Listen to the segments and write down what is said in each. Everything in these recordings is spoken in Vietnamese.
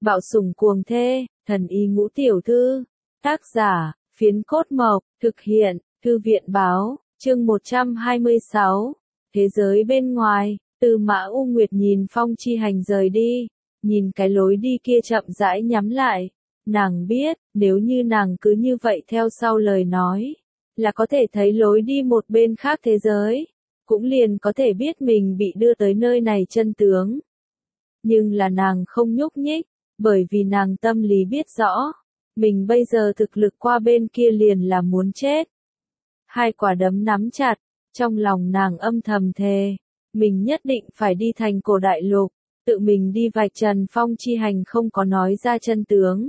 Bạo sủng cuồng thê, thần y ngũ tiểu thư. Tác giả, Phiến Cốt Mộc, thực hiện, Thư viện báo, chương 126. Thế giới bên ngoài, Tư Mã U Nguyệt nhìn Phong Chi Hành rời đi, nhìn cái lối đi kia chậm rãi nhắm lại. Nàng biết, nếu như nàng cứ như vậy theo sau lời nói, là có thể thấy lối đi một bên khác thế giới, cũng liền có thể biết mình bị đưa tới nơi này chân tướng. Nhưng là nàng không nhúc nhích, bởi vì nàng tâm lý biết rõ, mình bây giờ thực lực qua bên kia liền là muốn chết. Hai quả đấm nắm chặt, trong lòng nàng âm thầm thề, mình nhất định phải đi thành Cổ Đại Lục, tự mình đi vạch trần Phong Chi Hành không có nói ra chân tướng.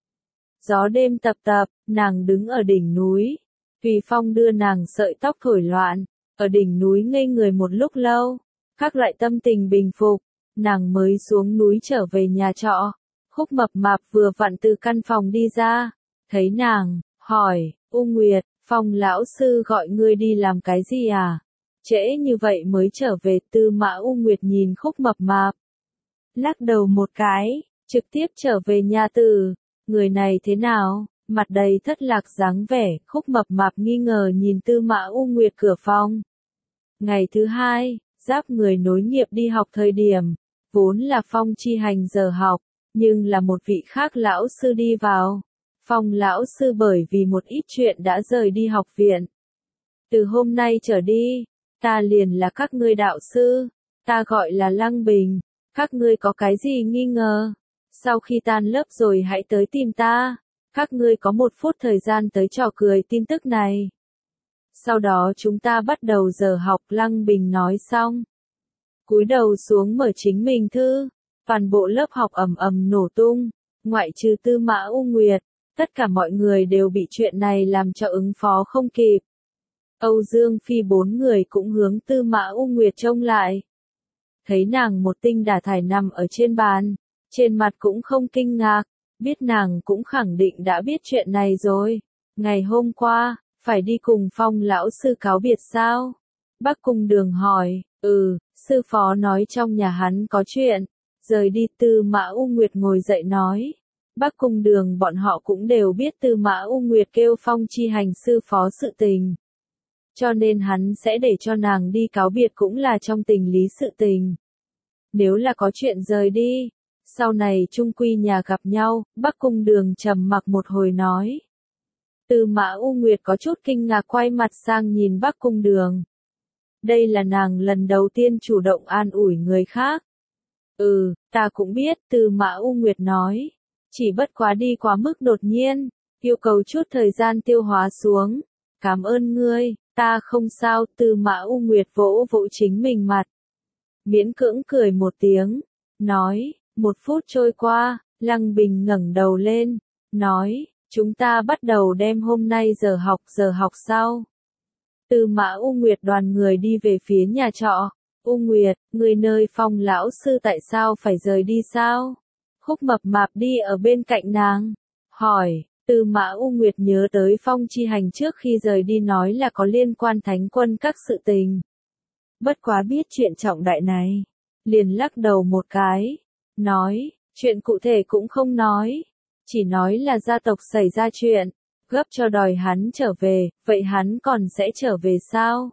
Gió đêm tập tập, nàng đứng ở đỉnh núi, tùy phong đưa nàng sợi tóc thổi loạn, ở đỉnh núi ngây người một lúc lâu, các loại tâm tình bình phục, nàng mới xuống núi trở về nhà trọ. Khúc Mập Mạp vừa vặn từ căn phòng đi ra, thấy nàng, hỏi, U Nguyệt, Phong lão sư gọi ngươi đi làm cái gì à? Trễ như vậy mới trở về. Tư Mã U Nguyệt nhìn Khúc Mập Mạp, lắc đầu một cái, trực tiếp trở về nhà từ. Người này thế nào? Mặt đầy thất lạc dáng vẻ. Khúc Mập Mạp nghi ngờ nhìn Tư Mã U Nguyệt cửa phòng. Ngày thứ hai, giáp người nối nghiệp đi học thời điểm, vốn là Phong Chi Hành giờ học, nhưng là một vị khác lão sư đi vào. Phong lão sư bởi vì một ít chuyện đã rời đi học viện. Từ hôm nay trở đi, ta liền là các ngươi đạo sư, ta gọi là Lăng Bình, các ngươi có cái gì nghi ngờ? Sau khi tan lớp rồi hãy tới tìm ta, các ngươi có 1 phút thời gian tới trò cười tin tức này. Sau đó chúng ta bắt đầu giờ học. Lăng Bình nói xong, cúi đầu xuống mở chính mình thư, toàn bộ lớp học ầm ầm nổ tung, ngoại trừ Tư Mã U Nguyệt, tất cả mọi người đều bị chuyện này làm cho ứng phó không kịp. Âu Dương Phi 4 người cũng hướng Tư Mã U Nguyệt trông lại. Thấy nàng một tinh đả thải nằm ở trên bàn, trên mặt cũng không kinh ngạc, biết nàng cũng khẳng định đã biết chuyện này rồi. Ngày hôm qua, phải đi cùng Phong lão sư cáo biệt sao? Bắc Cung Đường hỏi, sư phó nói trong nhà hắn có chuyện, rời đi. Tư Mã U Nguyệt ngồi dậy nói. Bắc Cung Đường bọn họ cũng đều biết Tư Mã U Nguyệt kêu Phong Chi Hành sư phó sự tình. Cho nên hắn sẽ để cho nàng đi cáo biệt cũng là trong tình lý sự tình. Nếu là có chuyện rời đi, sau này chung quy nhà gặp nhau. Bắc Cung Đường trầm mặc một hồi nói. Tư Mã U Nguyệt có chút kinh ngạc quay mặt sang nhìn Bắc Cung Đường. Đây là nàng lần đầu tiên chủ động an ủi người khác. Ta cũng biết. Tư Mã U Nguyệt nói. Chỉ bất quá đi quá mức đột nhiên, yêu cầu chút thời gian tiêu hóa xuống. Cảm ơn ngươi, ta không sao. Tư Mã U Nguyệt vỗ vỗ chính mình mặt, miễn cưỡng cười một tiếng, nói. 1 phút trôi qua, Lăng Bình ngẩng đầu lên, nói, chúng ta bắt đầu đem hôm nay giờ học sau. Tư Mã U Nguyệt đoàn người đi về phía nhà trọ. U Nguyệt, người nơi Phong lão sư tại sao phải rời đi sao? Khúc Mập Mạp đi ở bên cạnh nàng, hỏi. Tư Mã U Nguyệt nhớ tới Phong Chi Hành trước khi rời đi nói là có liên quan thánh quân các sự tình. Bất quá biết chuyện trọng đại này, liền lắc đầu một cái, nói, chuyện cụ thể cũng không nói, chỉ nói là gia tộc xảy ra chuyện, gấp cho đòi hắn trở về. Vậy hắn còn sẽ trở về sao?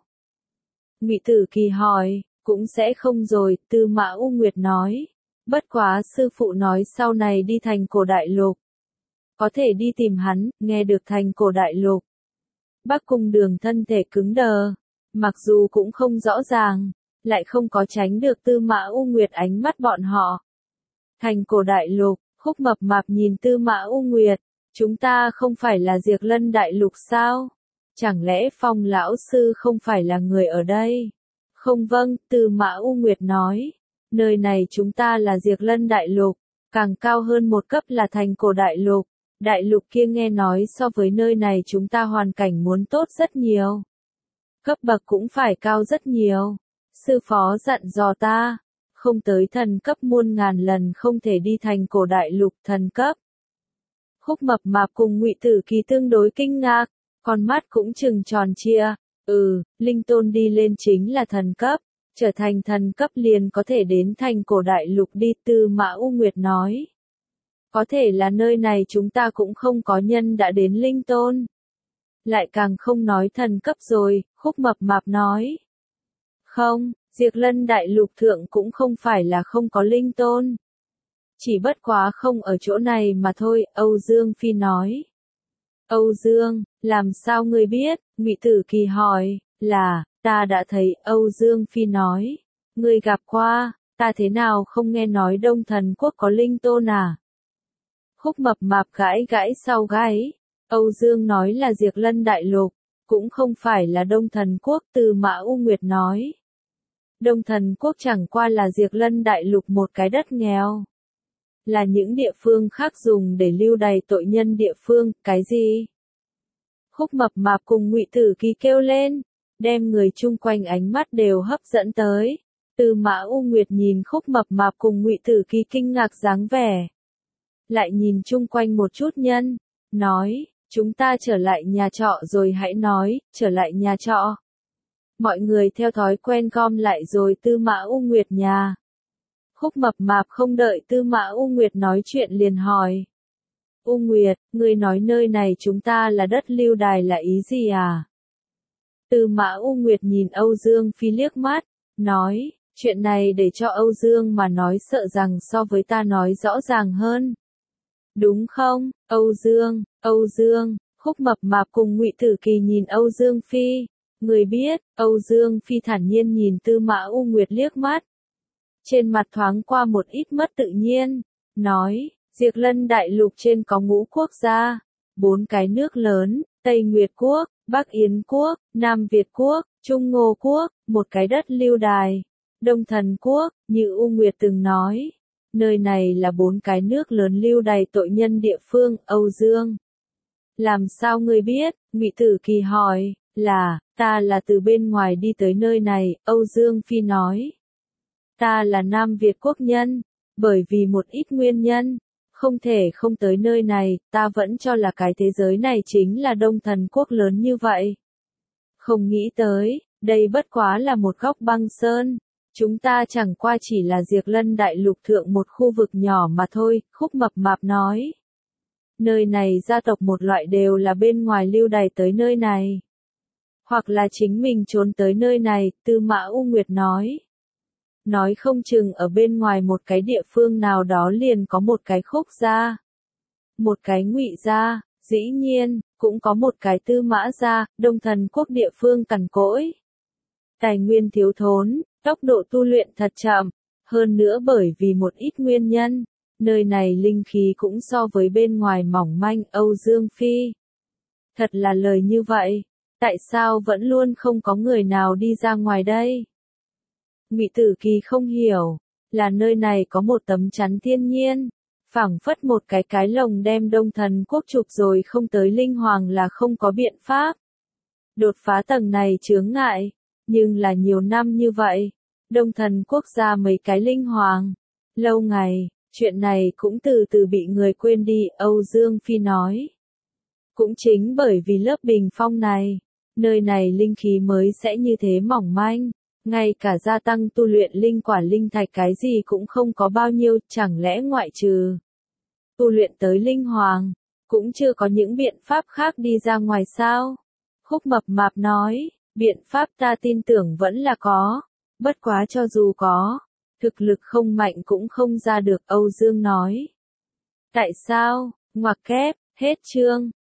Ngụy Tử Kỳ hỏi. Cũng sẽ không rồi. Tư Mã U Nguyệt nói. Bất quá sư phụ nói sau này đi thành Cổ Đại Lục, có thể đi tìm hắn. Nghe được thành Cổ Đại Lục, Bắc Cung Đường thân thể cứng đờ, mặc dù cũng không rõ ràng, lại không có tránh được Tư Mã U Nguyệt ánh mắt bọn họ. Thành Cổ Đại Lục. Khúc Mập Mạp nhìn Tư Mã U Nguyệt, chúng ta không phải là Diệt Lân Đại Lục sao? Chẳng lẽ Phong lão sư không phải là người ở đây? Không vâng. Tư Mã U Nguyệt nói. Nơi này chúng ta là Diệt Lân Đại Lục, càng cao hơn một cấp là thành Cổ Đại Lục. Đại lục kia nghe nói so với nơi này chúng ta hoàn cảnh muốn tốt rất nhiều. Cấp bậc cũng phải cao rất nhiều. Sư phó dặn dò ta, không tới thần cấp muôn ngàn lần không thể đi thành Cổ Đại Lục. Thần cấp. Khúc Mập Mạp cùng Ngụy Tử Kỳ tương đối kinh ngạc, con mắt cũng trừng tròn trịa. Linh tôn đi lên chính là thần cấp, trở thành thần cấp liền có thể đến thành Cổ Đại Lục đi. Tư Mã U Nguyệt nói. Có thể là nơi này chúng ta cũng không có nhân đã đến linh tôn. Lại càng không nói thần cấp rồi, Khúc Mập Mạp nói. Không, Diệt Lân Đại Lục thượng cũng không phải là không có linh tôn. Chỉ bất quá không ở chỗ này mà thôi, Âu Dương Phi nói. Âu Dương, làm sao ngươi biết? Ngụy Tử Kỳ hỏi, là, ta đã thấy, Âu Dương Phi nói. Ngươi gặp qua, ta thế nào không nghe nói Đông Thần Quốc có linh tôn à? Khúc Mập Mạp gãi gãi sau gáy. Âu Dương nói là Diệt Lân Đại Lục, cũng không phải là Đông Thần Quốc, Từ Mã U Nguyệt nói. Đông Thần Quốc chẳng qua là Diệt Lân Đại Lục một cái đất nghèo. Là những địa phương khác dùng để lưu đày tội nhân địa phương, cái gì? Khúc Mập Mạp cùng Ngụy Tử Kỳ kêu lên, đem người chung quanh ánh mắt đều hấp dẫn tới. Từ Mã U Nguyệt nhìn Khúc Mập Mạp cùng Ngụy Tử Kỳ kinh ngạc dáng vẻ. Lại nhìn chung quanh một chút nhân, nói, chúng ta trở lại nhà trọ rồi hãy nói, trở lại nhà trọ. Mọi người theo thói quen gom lại rồi Tư Mã U Nguyệt nhà. Khúc Mập Mạp không đợi Tư Mã U Nguyệt nói chuyện liền hỏi. U Nguyệt, ngươi nói nơi này chúng ta là đất lưu đày là ý gì à? Tư Mã U Nguyệt nhìn Âu Dương Phi liếc mắt, nói, chuyện này để cho Âu Dương mà nói sợ rằng so với ta nói rõ ràng hơn. Đúng không, Âu Dương, Khúc Mập Mạp cùng Ngụy Tử Kỳ nhìn Âu Dương Phi. Người biết, Âu Dương Phi thản nhiên nhìn Tư Mã U Nguyệt liếc mắt. Trên mặt thoáng qua một ít mất tự nhiên, nói, Diệt Lân Đại Lục trên có 5 quốc gia, 4 cái nước lớn, Tây Nguyệt Quốc, Bắc Yến Quốc, Nam Việt Quốc, Trung Ngô Quốc, một cái đất lưu đày, Đông Thần Quốc, như U Nguyệt từng nói. Nơi này là 4 cái nước lớn lưu đày tội nhân địa phương, Âu Dương. Làm sao ngươi biết? Ngụy Tử Kỳ hỏi, ta là từ bên ngoài đi tới nơi này, Âu Dương Phi nói. Ta là Nam Việt quốc nhân, bởi vì một ít nguyên nhân, không thể không tới nơi này, ta vẫn cho là cái thế giới này chính là Đông Thần Quốc lớn như vậy. Không nghĩ tới, đây bất quá là một góc băng sơn. Chúng ta chẳng qua chỉ là Diệt Lân Đại Lục thượng một khu vực nhỏ mà thôi, Khúc Mập Mạp nói. Nơi này gia tộc một loại đều là bên ngoài lưu đày tới nơi này. Hoặc là chính mình trốn tới nơi này, Tư Mã U Nguyệt nói. Nói không chừng ở bên ngoài một cái địa phương nào đó liền có một cái Khúc gia. Một cái Ngụy gia, dĩ nhiên, cũng có một cái Tư Mã gia, Đông Thần Quốc địa phương cằn cỗi. Tài nguyên thiếu thốn, tốc độ tu luyện thật chậm, hơn nữa bởi vì một ít nguyên nhân, nơi này linh khí cũng so với bên ngoài mỏng manh, Âu Dương Phi. Thật là lời như vậy, tại sao vẫn luôn không có người nào đi ra ngoài đây? Ngụy Tử Kỳ không hiểu, là nơi này có một tấm chắn thiên nhiên, phảng phất một cái lồng đem Đông Thần Quốc chụp rồi không tới linh hoàng là không có biện pháp. Đột phá tầng này chướng ngại, nhưng là nhiều năm như vậy, Đông Thần Quốc gia mấy cái linh hoàng, lâu ngày, chuyện này cũng từ từ bị người quên đi, Âu Dương Phi nói. Cũng chính bởi vì lớp bình phong này, nơi này linh khí mới sẽ như thế mỏng manh, ngay cả gia tăng tu luyện linh quả linh thạch cái gì cũng không có bao nhiêu, chẳng lẽ ngoại trừ tu luyện tới linh hoàng, cũng chưa có những biện pháp khác đi ra ngoài sao? Khúc Mập Mạp nói, biện pháp ta tin tưởng vẫn là có, bất quá cho dù có, thực lực không mạnh cũng không ra được, Âu Dương nói. Tại sao? Ngoặc kép, hết chương.